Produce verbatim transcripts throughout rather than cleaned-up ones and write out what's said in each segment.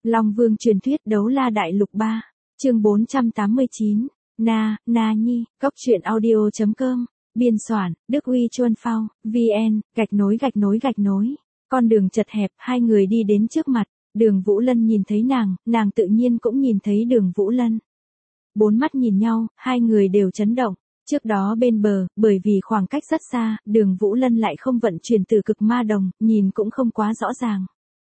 Long Vương truyền thuyết Đấu La Đại Lục ba, chương bốn trăm tám mươi chín, Na, Na Nhi, Cốc truyện audio chấm com, biên soạn, Đức Uy Chuân Phao, vê en, gạch nối gạch nối gạch nối. Con đường chật hẹp, hai người đi đến trước mặt, Đường Vũ Lân nhìn thấy nàng, nàng tự nhiên cũng nhìn thấy Đường Vũ Lân. Bốn mắt nhìn nhau, hai người đều chấn động. Trước đó bên bờ, bởi vì khoảng cách rất xa, Đường Vũ Lân lại không vận chuyển từ cực ma đồng, nhìn cũng không quá rõ ràng.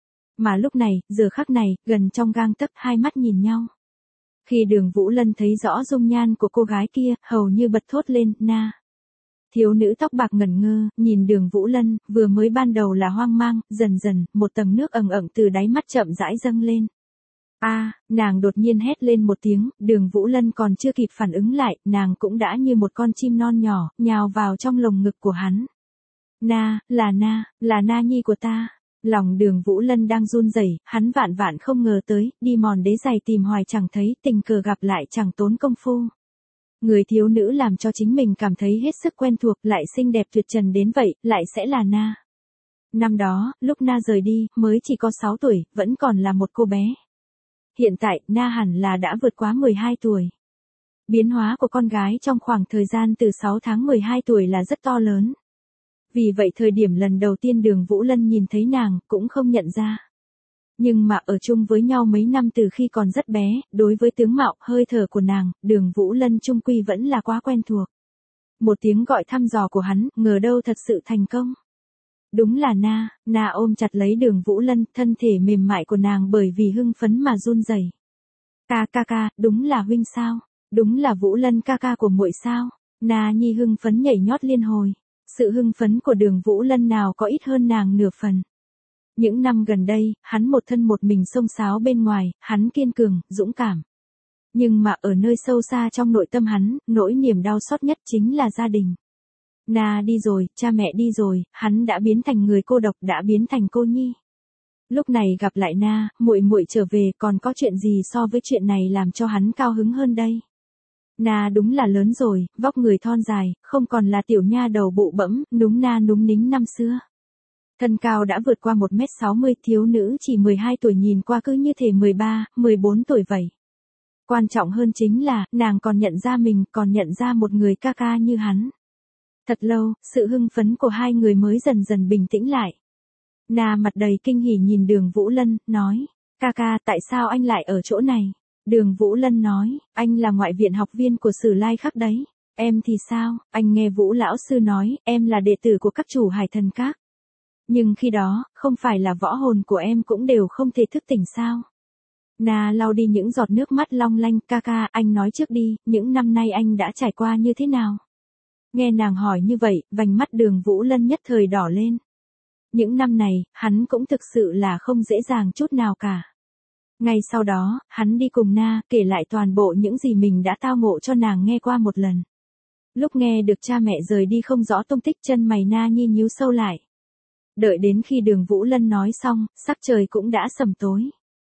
Mà lúc này, giờ khắc này, gần trong gang tấc hai mắt nhìn nhau. Khi Đường Vũ Lân thấy rõ dung nhan của cô gái kia, hầu như bật thốt lên, Na. Thiếu nữ tóc bạc ngẩn ngơ, nhìn Đường Vũ Lân, vừa mới ban đầu là hoang mang, dần dần, một tầng nước ẩn ẩn từ đáy mắt chậm rãi dâng lên. A, à, nàng đột nhiên hét lên một tiếng, Đường Vũ Lân còn chưa kịp phản ứng lại, nàng cũng đã như một con chim non nhỏ, nhào vào trong lồng ngực của hắn. Na, là Na, là Na Nhi của ta. Lòng Đường Vũ Lân đang run rẩy, hắn vạn vạn không ngờ tới, đi mòn đế giày tìm hoài chẳng thấy, tình cờ gặp lại chẳng tốn công phu. Người thiếu nữ làm cho chính mình cảm thấy hết sức quen thuộc, lại xinh đẹp tuyệt trần đến vậy, lại sẽ là Na. Năm đó, lúc Na rời đi, mới chỉ có sáu tuổi, vẫn còn là một cô bé. Hiện tại, Na hẳn là đã vượt quá mười hai tuổi. Biến hóa của con gái trong khoảng thời gian từ sáu tháng mười hai tuổi là rất to lớn. Vì vậy thời điểm lần đầu tiên Đường Vũ Lân nhìn thấy nàng, cũng không nhận ra. Nhưng mà ở chung với nhau mấy năm từ khi còn rất bé, đối với tướng mạo, hơi thở của nàng, Đường Vũ Lân chung quy vẫn là quá quen thuộc. Một tiếng gọi thăm dò của hắn, ngờ đâu thật sự thành công. Đúng là Na, Na ôm chặt lấy Đường Vũ Lân, thân thể mềm mại của nàng bởi vì hưng phấn mà run rẩy. Ca ca ca, đúng là huynh sao? Đúng là Vũ Lân ca ca của muội sao? Na Nhi hưng phấn nhảy nhót liên hồi. Sự hưng phấn của Đường Vũ Lân nào có ít hơn nàng nửa phần. Những năm gần đây, hắn một thân một mình xông xáo bên ngoài, hắn kiên cường, dũng cảm. Nhưng mà ở nơi sâu xa trong nội tâm hắn, nỗi niềm đau xót nhất chính là gia đình. Na đi rồi, cha mẹ đi rồi, hắn đã biến thành người cô độc, đã biến thành cô nhi. Lúc này gặp lại Na, muội muội trở về, còn có chuyện gì so với chuyện này làm cho hắn cao hứng hơn đây? Na đúng là lớn rồi, vóc người thon dài, không còn là tiểu nha đầu bụ bẫm, núm na núm nính năm xưa. Thân cao đã vượt qua một mét sáu mươi, thiếu nữ chỉ mười hai tuổi nhìn qua cứ như thể mười ba, mười bốn tuổi vậy. Quan trọng hơn chính là, nàng còn nhận ra mình, còn nhận ra một người ca ca như hắn. Thật lâu, sự hưng phấn của hai người mới dần dần bình tĩnh lại. Na mặt đầy kinh hỉ nhìn Đường Vũ Lân, nói, ca ca, tại sao anh lại ở chỗ này? Đường Vũ Lân nói, anh là ngoại viện học viên của Sử Lai Khắc đấy. Em thì sao, anh nghe Vũ lão sư nói, em là đệ tử của các chủ Hải Thần Các. Nhưng khi đó, không phải là võ hồn của em cũng đều không thể thức tỉnh sao? Na lau đi những giọt nước mắt long lanh, ca ca, anh nói trước đi, những năm nay anh đã trải qua như thế nào? Nghe nàng hỏi như vậy, vành mắt Đường Vũ Lân nhất thời đỏ lên. Những năm này, hắn cũng thực sự là không dễ dàng chút nào cả. Ngay sau đó, hắn đi cùng Na, kể lại toàn bộ những gì mình đã tao ngộ cho nàng nghe qua một lần. Lúc nghe được cha mẹ rời đi không rõ tung tích, chân mày Na Nhi nhíu sâu lại. Đợi đến khi Đường Vũ Lân nói xong, sắc trời cũng đã sầm tối.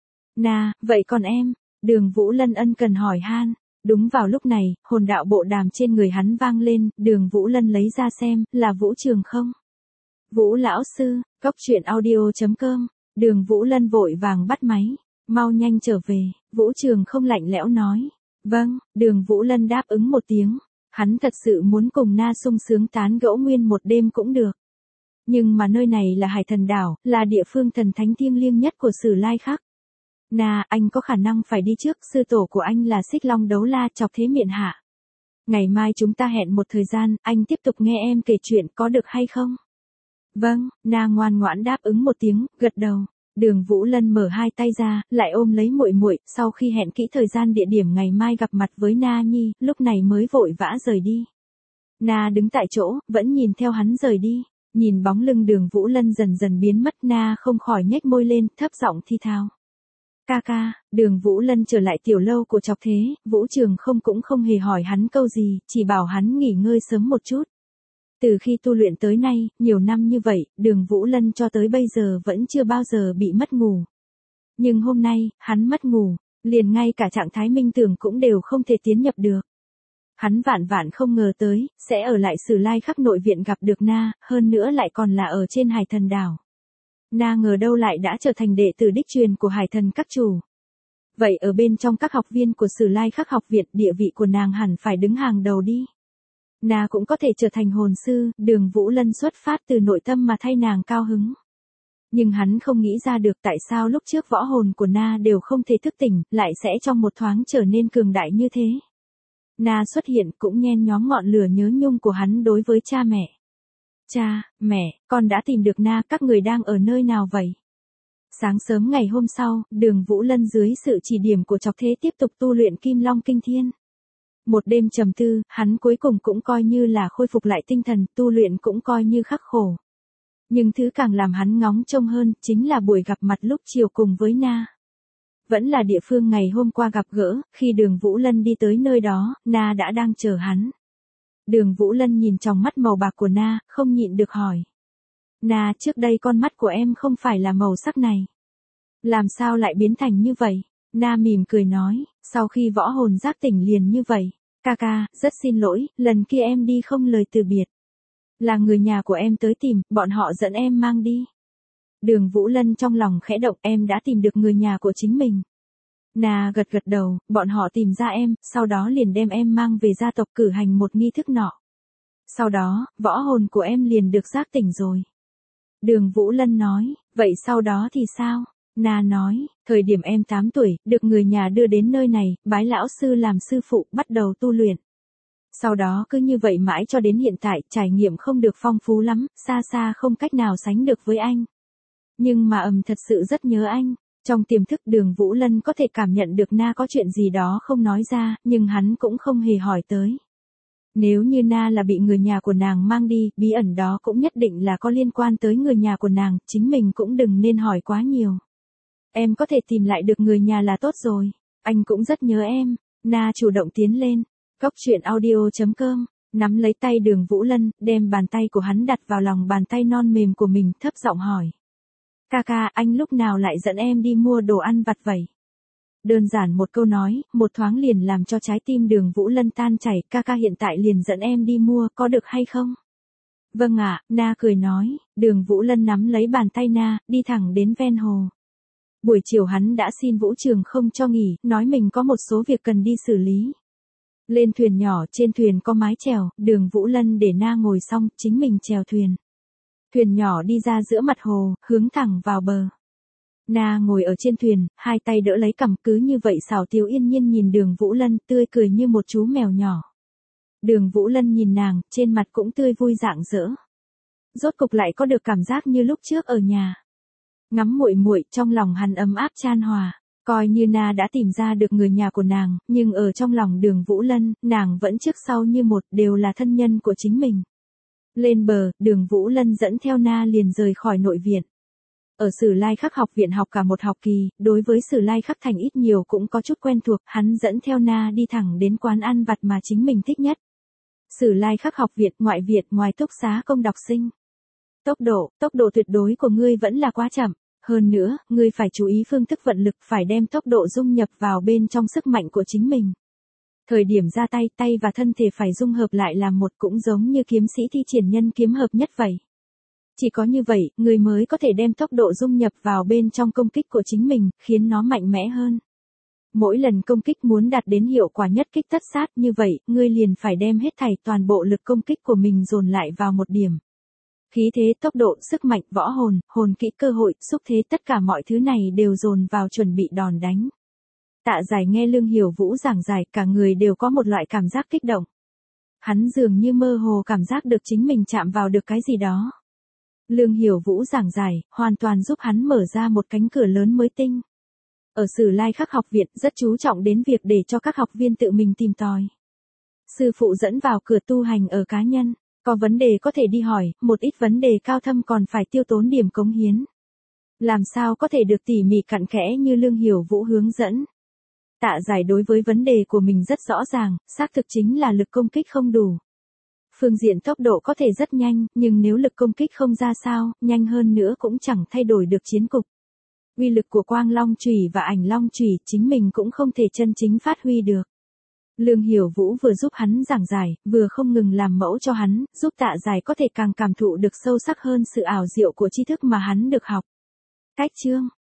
Na, vậy còn em? Đường Vũ Lân ân cần hỏi han. Đúng vào lúc này, hồn đạo bộ đàm trên người hắn vang lên, Đường Vũ Lân lấy ra xem, là Vũ Trường không? Vũ lão sư, Cốc truyện audio chấm com, Đường Vũ Lân vội vàng bắt máy. Mau nhanh trở về, Vũ Trường không lạnh lẽo nói. Vâng, Đường Vũ Lân đáp ứng một tiếng. Hắn thật sự muốn cùng Na sung sướng tán gẫu nguyên một đêm cũng được. Nhưng mà nơi này là Hải Thần Đảo, là địa phương thần thánh thiêng liêng nhất của Sử Lai Khắc. Na, anh có khả năng phải đi trước, sư tổ của anh là Xích Long Đấu La Chọc Thế Miện Hạ. Ngày mai chúng ta hẹn một thời gian, anh tiếp tục nghe em kể chuyện có được hay không? Vâng, Na ngoan ngoãn đáp ứng một tiếng, gật đầu. Đường Vũ Lân mở hai tay ra, lại ôm lấy muội muội, sau khi hẹn kỹ thời gian địa điểm ngày mai gặp mặt với Na Nhi, lúc này mới vội vã rời đi. Na đứng tại chỗ, vẫn nhìn theo hắn rời đi, nhìn bóng lưng Đường Vũ Lân dần dần biến mất, Na không khỏi nhếch môi lên, thấp giọng thi thào. Ca ca, Đường Vũ Lân trở lại tiểu lâu của Chọc Thế, Vũ Trường không cũng không hề hỏi hắn câu gì, chỉ bảo hắn nghỉ ngơi sớm một chút. Từ khi tu luyện tới nay, nhiều năm như vậy, Đường Vũ Lân cho tới bây giờ vẫn chưa bao giờ bị mất ngủ. Nhưng hôm nay, hắn mất ngủ, liền ngay cả trạng thái minh tưởng cũng đều không thể tiến nhập được. Hắn vạn vạn không ngờ tới, sẽ ở lại Sử Lai Khắc nội viện gặp được Na, hơn nữa lại còn là ở trên Hải Thần Đảo. Na ngờ đâu lại đã trở thành đệ tử đích truyền của Hải Thần các chủ. Vậy ở bên trong các học viên của Sử Lai Khắc học viện, địa vị của nàng hẳn phải đứng hàng đầu đi. Na cũng có thể trở thành hồn sư, Đường Vũ Lân xuất phát từ nội tâm mà thay nàng cao hứng. Nhưng hắn không nghĩ ra được tại sao lúc trước võ hồn của Na đều không thể thức tỉnh, lại sẽ trong một thoáng trở nên cường đại như thế. Na xuất hiện cũng nhen nhóm ngọn lửa nhớ nhung của hắn đối với cha mẹ. Cha, mẹ, con đã tìm được Na, các người đang ở nơi nào vậy? Sáng sớm ngày hôm sau, Đường Vũ Lân dưới sự chỉ điểm của Chọc Thế tiếp tục tu luyện Kim Long Kinh Thiên. Một đêm trầm tư, hắn cuối cùng cũng coi như là khôi phục lại tinh thần, tu luyện cũng coi như khắc khổ. Nhưng thứ càng làm hắn ngóng trông hơn, chính là buổi gặp mặt lúc chiều cùng với Na. Vẫn là địa phương ngày hôm qua gặp gỡ, khi Đường Vũ Lân đi tới nơi đó, Na đã đang chờ hắn. Đường Vũ Lân nhìn trong mắt màu bạc của Na, không nhịn được hỏi. Na, trước đây con mắt của em không phải là màu sắc này. Làm sao lại biến thành như vậy? Na mỉm cười nói, sau khi võ hồn giác tỉnh liền như vậy. Ca ca, rất xin lỗi, lần kia em đi không lời từ biệt. Là người nhà của em tới tìm, bọn họ dẫn em mang đi. Đường Vũ Lân trong lòng khẽ động, em đã tìm được người nhà của chính mình. Na gật gật đầu, bọn họ tìm ra em, sau đó liền đem em mang về gia tộc cử hành một nghi thức nọ. Sau đó, võ hồn của em liền được giác tỉnh rồi. Đường Vũ Lân nói, vậy sau đó thì sao? Na nói, thời điểm em tám tuổi, được người nhà đưa đến nơi này, bái lão sư làm sư phụ, bắt đầu tu luyện. Sau đó cứ như vậy mãi cho đến hiện tại, trải nghiệm không được phong phú lắm, xa xa không cách nào sánh được với anh. Nhưng mà ầm thật sự rất nhớ anh. Trong tiềm thức Đường Vũ Lân có thể cảm nhận được Na có chuyện gì đó không nói ra, nhưng hắn cũng không hề hỏi tới. Nếu như Na là bị người nhà của nàng mang đi, bí ẩn đó cũng nhất định là có liên quan tới người nhà của nàng, chính mình cũng đừng nên hỏi quá nhiều. Em có thể tìm lại được người nhà là tốt rồi, anh cũng rất nhớ em. Na chủ động tiến lên. Cốc truyện audio chấm com, nắm lấy tay Đường Vũ Lân, đem bàn tay của hắn đặt vào lòng bàn tay non mềm của mình, thấp giọng hỏi. Ca ca, anh lúc nào lại dẫn em đi mua đồ ăn vặt vậy? Đơn giản một câu nói, một thoáng liền làm cho trái tim Đường Vũ Lân tan chảy, ca ca hiện tại liền dẫn em đi mua, có được hay không? Vâng ạ, Na cười nói, Đường Vũ Lân nắm lấy bàn tay Na, đi thẳng đến ven hồ. Buổi chiều hắn đã xin Vũ Trường không cho nghỉ, nói mình có một số việc cần đi xử lý. Lên thuyền nhỏ, trên thuyền có mái chèo, Đường Vũ Lân để Na ngồi xong, chính mình chèo thuyền. Thuyền nhỏ đi ra giữa mặt hồ, hướng thẳng vào bờ. Na ngồi ở trên thuyền, hai tay đỡ lấy cằm, cứ như vậy xảo tiếu yên nhiên nhìn Đường Vũ Lân, tươi cười như một chú mèo nhỏ. Đường Vũ Lân nhìn nàng, trên mặt cũng tươi vui rạng rỡ. Rốt cục lại có được cảm giác như lúc trước ở nhà. Ngắm muội muội, trong lòng hắn ấm áp chan hòa. Coi như Na đã tìm ra được người nhà của nàng, nhưng ở trong lòng Đường Vũ Lân, nàng vẫn trước sau như một, đều là thân nhân của chính mình. Lên bờ, Đường Vũ Lân dẫn theo Na liền rời khỏi nội viện. Ở Sử Lai Khắc học viện học cả một học kỳ, đối với Sử Lai Khắc thành ít nhiều cũng có chút quen thuộc, hắn dẫn theo Na đi thẳng đến quán ăn vặt mà chính mình thích nhất. Sử Lai Khắc học viện, ngoại viện, ngoài túc xá công đọc sinh. Tốc độ, tốc độ tuyệt đối của ngươi vẫn là quá chậm. Hơn nữa, ngươi phải chú ý phương thức vận lực, phải đem tốc độ dung nhập vào bên trong sức mạnh của chính mình. Thời điểm ra tay, tay và thân thể phải dung hợp lại làm một, cũng giống như kiếm sĩ thi triển nhân kiếm hợp nhất vậy. Chỉ có như vậy, ngươi mới có thể đem tốc độ dung nhập vào bên trong công kích của chính mình, khiến nó mạnh mẽ hơn. Mỗi lần công kích muốn đạt đến hiệu quả nhất kích tất sát như vậy, ngươi liền phải đem hết thảy toàn bộ lực công kích của mình dồn lại vào một điểm. Khí thế, tốc độ, sức mạnh, võ hồn, hồn kỹ, cơ hội, xúc thế, tất cả mọi thứ này đều dồn vào chuẩn bị đòn đánh. Tạ Giải nghe Lương Hiểu Vũ giảng giải, cả người đều có một loại cảm giác kích động. Hắn dường như mơ hồ cảm giác được chính mình chạm vào được cái gì đó. Lương Hiểu Vũ giảng giải, hoàn toàn giúp hắn mở ra một cánh cửa lớn mới tinh. Ở Sử Lai Khắc học viện, rất chú trọng đến việc để cho các học viên tự mình tìm tòi. Sư phụ dẫn vào cửa tu hành ở cá nhân. Có vấn đề có thể đi hỏi, một ít vấn đề cao thâm còn phải tiêu tốn điểm cống hiến. Làm sao có thể được tỉ mỉ cặn kẽ như Lương Hiểu Vũ hướng dẫn. Tạ Giải đối với vấn đề của mình rất rõ ràng, xác thực chính là lực công kích không đủ. Phương diện tốc độ có thể rất nhanh, nhưng nếu lực công kích không ra sao, nhanh hơn nữa cũng chẳng thay đổi được chiến cục. Uy lực của Quang Long Chùy và Ảnh Long Chùy chính mình cũng không thể chân chính phát huy được. Lương Hiểu Vũ vừa giúp hắn giảng giải, vừa không ngừng làm mẫu cho hắn, giúp Tạ Giải có thể càng cảm thụ được sâu sắc hơn sự ảo diệu của tri thức mà hắn được học. Cách chương